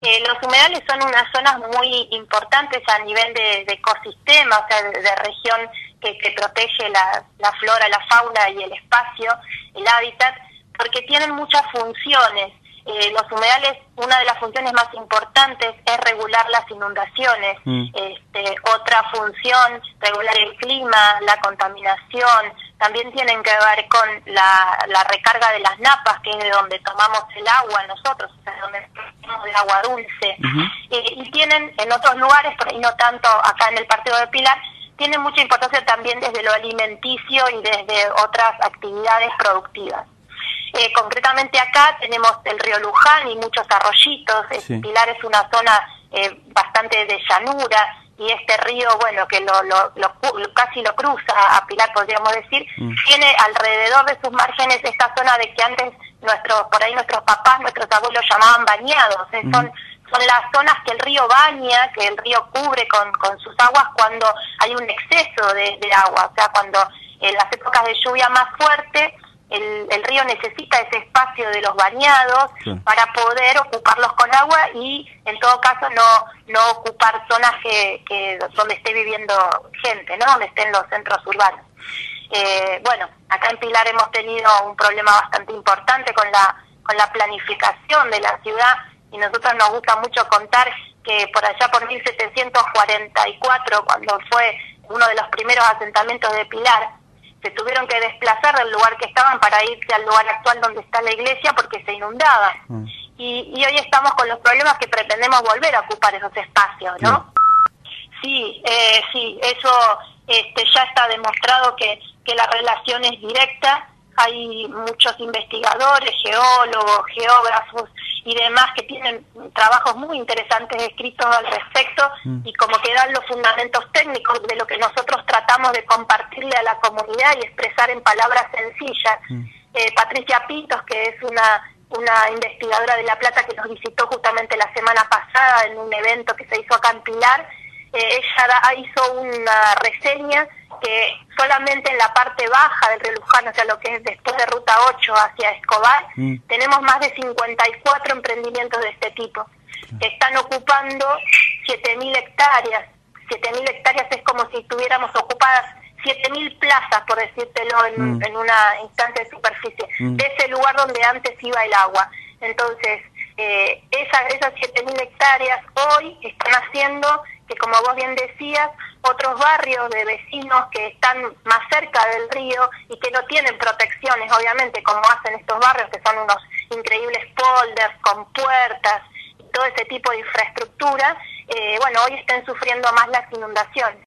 Los humedales son unas zonas muy importantes a nivel de ecosistema, o sea, de región que protege la flora, la fauna y el espacio, el hábitat, porque tienen muchas funciones. Los humedales, una de las funciones más importantes es regular las inundaciones. Otra función, regular el clima, la contaminación. También tienen que ver con la recarga de las napas, que es de donde tomamos el agua nosotros, o sea, donde tomamos el agua dulce. Y tienen en otros lugares, y no tanto acá en el partido de Pilar, tienen mucha importancia también desde lo alimenticio y desde otras actividades productivas. Concretamente acá tenemos el río Luján y muchos arroyitos. Sí. Pilar es una zona bastante de llanura, y este río, bueno, que casi lo cruza a Pilar, podríamos decir, tiene alrededor de sus márgenes esta zona de que antes por ahí nuestros papás, nuestros abuelos llamaban bañados. Son las zonas que el río baña, que el río cubre con sus aguas cuando hay un exceso de agua, o sea, cuando en las épocas de lluvia más fuerte, el río necesita ese espacio de los bañados para poder ocuparlos con agua y en todo caso no ocupar zonas que donde esté viviendo gente, ¿no? Donde estén los centros urbanos. Bueno, acá en Pilar hemos tenido un problema bastante importante con la planificación de la ciudad, y nosotros nos gusta mucho contar que por allá por 1744, cuando fue uno de los primeros asentamientos de Pilar, se tuvieron que desplazar del lugar que estaban para irse al lugar actual donde está la iglesia porque se inundaba. Y hoy estamos con los problemas que pretendemos volver a ocupar esos espacios, ¿no? Sí, eso ya está demostrado que la relación es directa. Hay muchos investigadores, geólogos, geógrafos y demás que tienen trabajos muy interesantes escritos al respecto, y como que dan los fundamentos técnicos de lo que nosotros tratamos de compartirle a la comunidad y expresar en palabras sencillas. Patricia Pintos, que es una investigadora de La Plata que nos visitó justamente la semana pasada en un evento que se hizo acá en Pilar, ella hizo una reseña que solamente en la parte baja del río Luján, o sea, lo que es después de Ruta 8 hacia Escobar, tenemos más de 54 emprendimientos de este tipo, que están ocupando 7.000 hectáreas. 7.000 hectáreas es como si tuviéramos ocupadas 7.000 plazas, por decírtelo, en una instancia de superficie, de ese lugar donde antes iba el agua. Entonces, esas 7.000 hectáreas hoy están haciendo que, como vos bien decías, otros barrios de vecinos que están más cerca del río y que no tienen protecciones, obviamente, como hacen estos barrios, que son unos increíbles polders con puertas y todo ese tipo de infraestructura, bueno, hoy están sufriendo más las inundaciones.